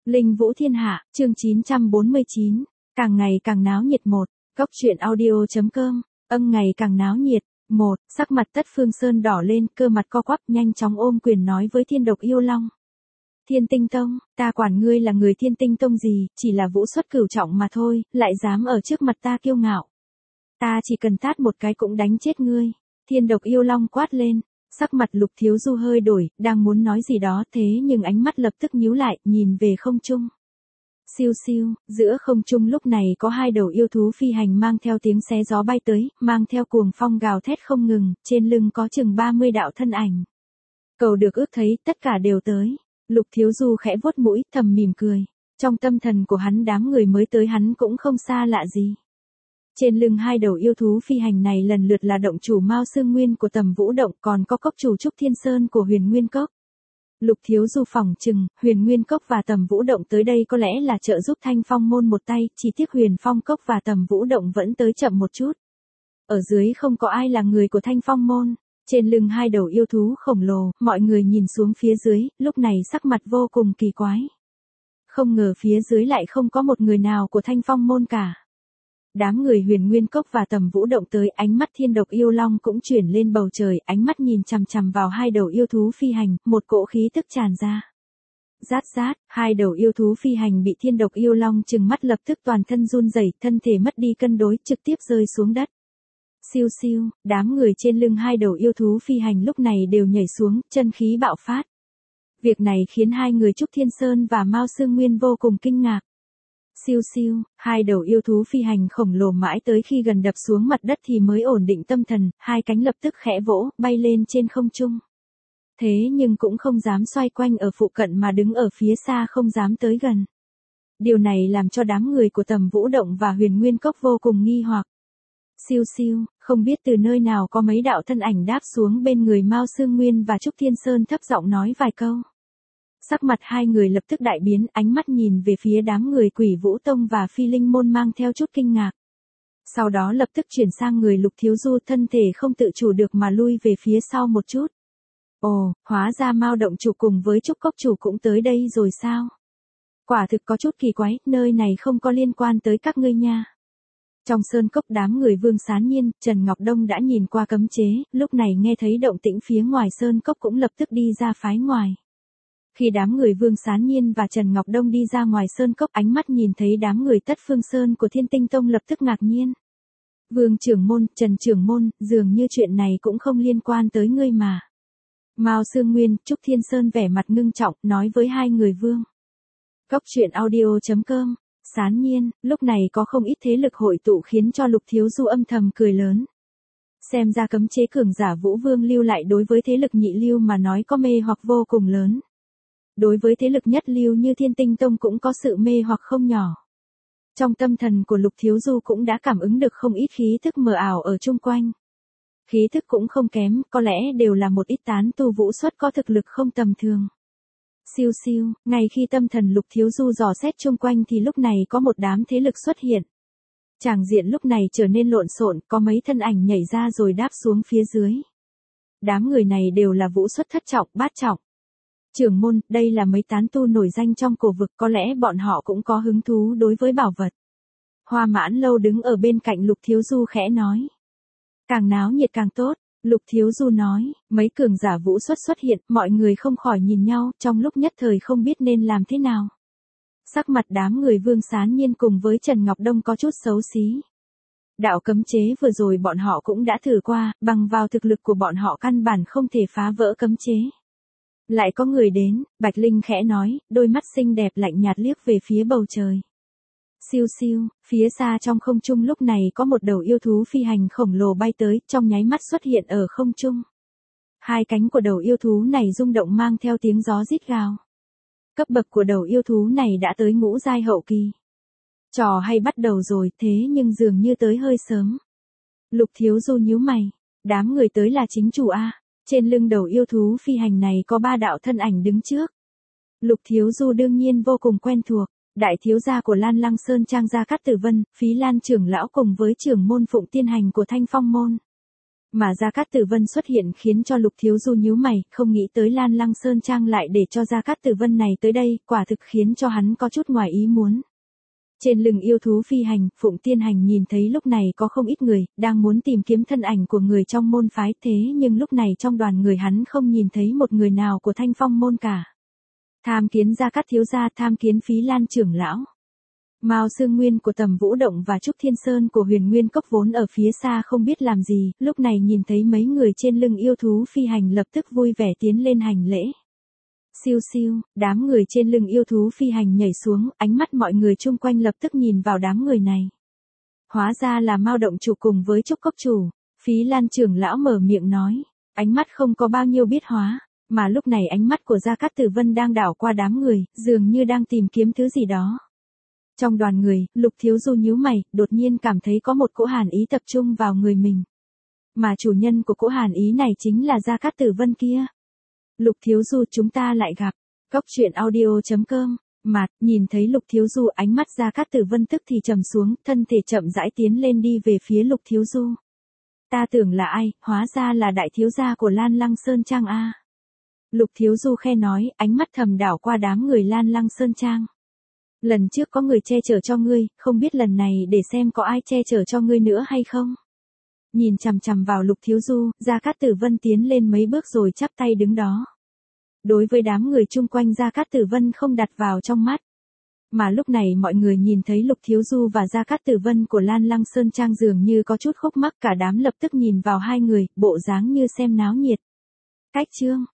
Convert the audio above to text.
Linh Vũ Thiên Hạ, chương 949, càng ngày càng náo nhiệt một, Cốc truyện audio.com, ngày càng náo nhiệt, một, sắc mặt Tất Phương Sơn đỏ lên, cơ mặt co quắp nhanh chóng ôm quyền nói với Thiên Độc Yêu Long. Thiên Tinh Tông, ta quản ngươi là người Thiên Tinh Tông gì, chỉ là vũ xuất cửu trọng mà thôi, lại dám ở trước mặt ta kiêu ngạo. Ta chỉ cần tát một cái cũng đánh chết ngươi. Thiên Độc Yêu Long quát lên. Sắc mặt Lục Thiếu Du hơi đổi, đang muốn nói gì đó thế nhưng ánh mắt lập tức nhíu lại, nhìn về không trung. Siêu siêu, giữa không trung lúc này có hai đầu yêu thú phi hành mang theo tiếng xé gió bay tới, mang theo cuồng phong gào thét không ngừng, trên lưng có chừng 30 đạo thân ảnh. Cầu được ước thấy, tất cả đều tới. Lục Thiếu Du khẽ vuốt mũi, thầm mỉm cười. Trong tâm thần của hắn đám người mới tới hắn cũng không xa lạ gì. Trên lưng hai đầu yêu thú phi hành này lần lượt là động chủ Mao Xương Nguyên của Tầm Vũ Động, còn có cốc chủ Trúc Thiên Sơn của Huyền Nguyên Cốc. Lục Thiếu Du phỏng chừng, Huyền Nguyên Cốc và Tầm Vũ Động tới đây có lẽ là trợ giúp Thanh Phong môn một tay, chỉ tiếc Huyền Phong Cốc và Tầm Vũ Động vẫn tới chậm một chút. Ở dưới không có ai là người của Thanh Phong môn. Trên lưng hai đầu yêu thú khổng lồ, mọi người nhìn xuống phía dưới, lúc này sắc mặt vô cùng kỳ quái. Không ngờ phía dưới lại không có một người nào của Thanh Phong môn cả. Đám người Huyền Nguyên Cốc và Tầm Vũ Động tới, ánh mắt Thiên Độc Yêu Long cũng chuyển lên bầu trời, ánh mắt nhìn chằm chằm vào hai đầu yêu thú phi hành, một cỗ khí tức tràn ra. Rát rát, hai đầu yêu thú phi hành bị Thiên Độc Yêu Long trừng mắt lập tức toàn thân run rẩy, thân thể mất đi cân đối, trực tiếp rơi xuống đất. Siêu siêu, đám người trên lưng hai đầu yêu thú phi hành lúc này đều nhảy xuống, chân khí bạo phát. Việc này khiến hai người Trúc Thiên Sơn và Mao Xương Nguyên vô cùng kinh ngạc. Siêu siêu, hai đầu yêu thú phi hành khổng lồ mãi tới khi gần đập xuống mặt đất thì mới ổn định tâm thần, hai cánh lập tức khẽ vỗ, bay lên trên không trung. Thế nhưng cũng không dám xoay quanh ở phụ cận mà đứng ở phía xa không dám tới gần. Điều này làm cho đám người của Tầm Vũ Động và Huyền Nguyên Cốc vô cùng nghi hoặc. Siêu siêu, không biết từ nơi nào có mấy đạo thân ảnh đáp xuống bên người Mao Xương Nguyên và Trúc Thiên Sơn thấp giọng nói vài câu. Sắc mặt hai người lập tức đại biến, ánh mắt nhìn về phía đám người Quỷ Vũ Tông và Phi Linh Môn mang theo chút kinh ngạc. Sau đó lập tức chuyển sang người Lục Thiếu Du, thân thể không tự chủ được mà lui về phía sau một chút. Ồ, hóa ra Mao động chủ cùng với Trúc Cốc chủ cũng tới đây rồi sao? Quả thực có chút kỳ quái, nơi này không có liên quan tới các ngươi nha. Trong sơn cốc đám người Vương Sán Nhiên, Trần Ngọc Đông đã nhìn qua cấm chế, lúc này nghe thấy động tĩnh phía ngoài sơn cốc cũng lập tức đi ra phái ngoài. Khi đám người Vương Sán Nhiên và Trần Ngọc Đông đi ra ngoài sơn cốc, ánh mắt nhìn thấy đám người Tất Phương Sơn của Thiên Tinh Tông lập tức ngạc nhiên. Vương trưởng môn, Trần trưởng môn, dường như chuyện này cũng không liên quan tới ngươi mà. Mao Xương Nguyên, Trúc Thiên Sơn vẻ mặt ngưng trọng, nói với hai người Vương. Cốc truyện audio.com, Sán Nhiên, lúc này có không ít thế lực hội tụ khiến cho Lục Thiếu Du âm thầm cười lớn. Xem ra cấm chế cường giả Vũ Vương lưu lại đối với thế lực nhị lưu mà nói có mê hoặc vô cùng lớn. Đối với thế lực nhất lưu như Thiên Tinh Tông cũng có sự mê hoặc không nhỏ. Trong tâm thần của Lục Thiếu Du cũng đã cảm ứng được không ít khí thức mờ ảo ở chung quanh. Khí thức cũng không kém, có lẽ đều là một ít tán tu vũ xuất có thực lực không tầm thường. Siêu siêu, ngay khi tâm thần Lục Thiếu Du dò xét chung quanh thì lúc này có một đám thế lực xuất hiện. Tràng diện lúc này trở nên lộn xộn, có mấy thân ảnh nhảy ra rồi đáp xuống phía dưới. Đám người này đều là vũ xuất thất trọng, bát trọng. Trưởng môn, đây là mấy tán tu nổi danh trong cổ vực, có lẽ bọn họ cũng có hứng thú đối với bảo vật. Hoa Mãn Lâu đứng ở bên cạnh Lục Thiếu Du khẽ nói. Càng náo nhiệt càng tốt, Lục Thiếu Du nói, mấy cường giả vũ xuất hiện, mọi người không khỏi nhìn nhau, trong lúc nhất thời không biết nên làm thế nào. Sắc mặt đám người Vương Sán Nhiên cùng với Trần Ngọc Đông có chút xấu xí. Đạo cấm chế vừa rồi bọn họ cũng đã thử qua, bằng vào thực lực của bọn họ căn bản không thể phá vỡ cấm chế. Lại có người đến, Bạch Linh khẽ nói, đôi mắt xinh đẹp lạnh nhạt liếc về phía bầu trời. Siêu siêu, phía xa trong không trung lúc này có một đầu yêu thú phi hành khổng lồ bay tới, trong nháy mắt xuất hiện ở không trung. Hai cánh của đầu yêu thú này rung động mang theo tiếng gió rít gào. Cấp bậc của đầu yêu thú này đã tới ngũ giai hậu kỳ. Trò hay bắt đầu rồi, thế nhưng dường như tới hơi sớm. Lục Thiếu Du nhíu mày, đám người tới là chính chủ A. Trên lưng đầu yêu thú phi hành này có ba đạo thân ảnh đứng trước. Lục Thiếu Du đương nhiên vô cùng quen thuộc, đại thiếu gia của Lan Lăng Sơn Trang Gia Cát Tử Vân, Phí Lan trưởng lão cùng với trưởng môn Phụng Tiên Hành của Thanh Phong môn. Mà Gia Cát Tử Vân xuất hiện khiến cho Lục Thiếu Du nhíu mày, không nghĩ tới Lan Lăng Sơn Trang lại để cho Gia Cát Tử Vân này tới đây, quả thực khiến cho hắn có chút ngoài ý muốn. Trên lưng yêu thú phi hành, Phụng Tiên Hành nhìn thấy lúc này có không ít người, đang muốn tìm kiếm thân ảnh của người trong môn phái thế nhưng lúc này trong đoàn người hắn không nhìn thấy một người nào của Thanh Phong môn cả. Tham kiến Gia Cát thiếu gia, tham kiến Phí Lan trưởng lão. Mao Sương Nguyên của Tầm Vũ Động và Trúc Thiên Sơn của Huyền Nguyên Cốc vốn ở phía xa không biết làm gì, lúc này nhìn thấy mấy người trên lưng yêu thú phi hành lập tức vui vẻ tiến lên hành lễ. Siêu siêu, đám người trên lưng yêu thú phi hành nhảy xuống, ánh mắt mọi người chung quanh lập tức nhìn vào đám người này. Hóa ra là Mao động chủ cùng với Trúc Cốc chủ. Phí Lan trưởng lão mở miệng nói, ánh mắt không có bao nhiêu biết hóa, mà lúc này ánh mắt của Gia Cát Tử Vân đang đảo qua đám người, dường như đang tìm kiếm thứ gì đó. Trong đoàn người, Lục Thiếu Du nhíu mày, đột nhiên cảm thấy có một cỗ hàn ý tập trung vào người mình. Mà chủ nhân của cỗ hàn ý này chính là Gia Cát Tử Vân kia. Lục Thiếu Du, chúng ta lại gặp. Cốc truyện audio.com. Mạt, nhìn thấy Lục Thiếu Du, ánh mắt Gia Cát Tử Vân tức thì trầm xuống, thân thể chậm rãi tiến lên đi về phía Lục Thiếu Du. Ta tưởng là ai, hóa ra là đại thiếu gia của Lan Lăng Sơn Trang a. Lục Thiếu Du khe nói, ánh mắt thầm đảo qua đám người Lan Lăng Sơn Trang. Lần trước có người che chở cho ngươi, không biết lần này để xem có ai che chở cho ngươi nữa hay không. Nhìn chằm chằm vào Lục Thiếu Du, Gia Cát Tử Vân tiến lên mấy bước rồi chắp tay đứng đó. Đối với đám người chung quanh Gia Cát Tử Vân không đặt vào trong mắt. Mà lúc này mọi người nhìn thấy Lục Thiếu Du và Gia Cát Tử Vân của Lan Lăng Sơn Trang dường như có chút khúc mắc, cả đám lập tức nhìn vào hai người, bộ dáng như xem náo nhiệt. Cách chương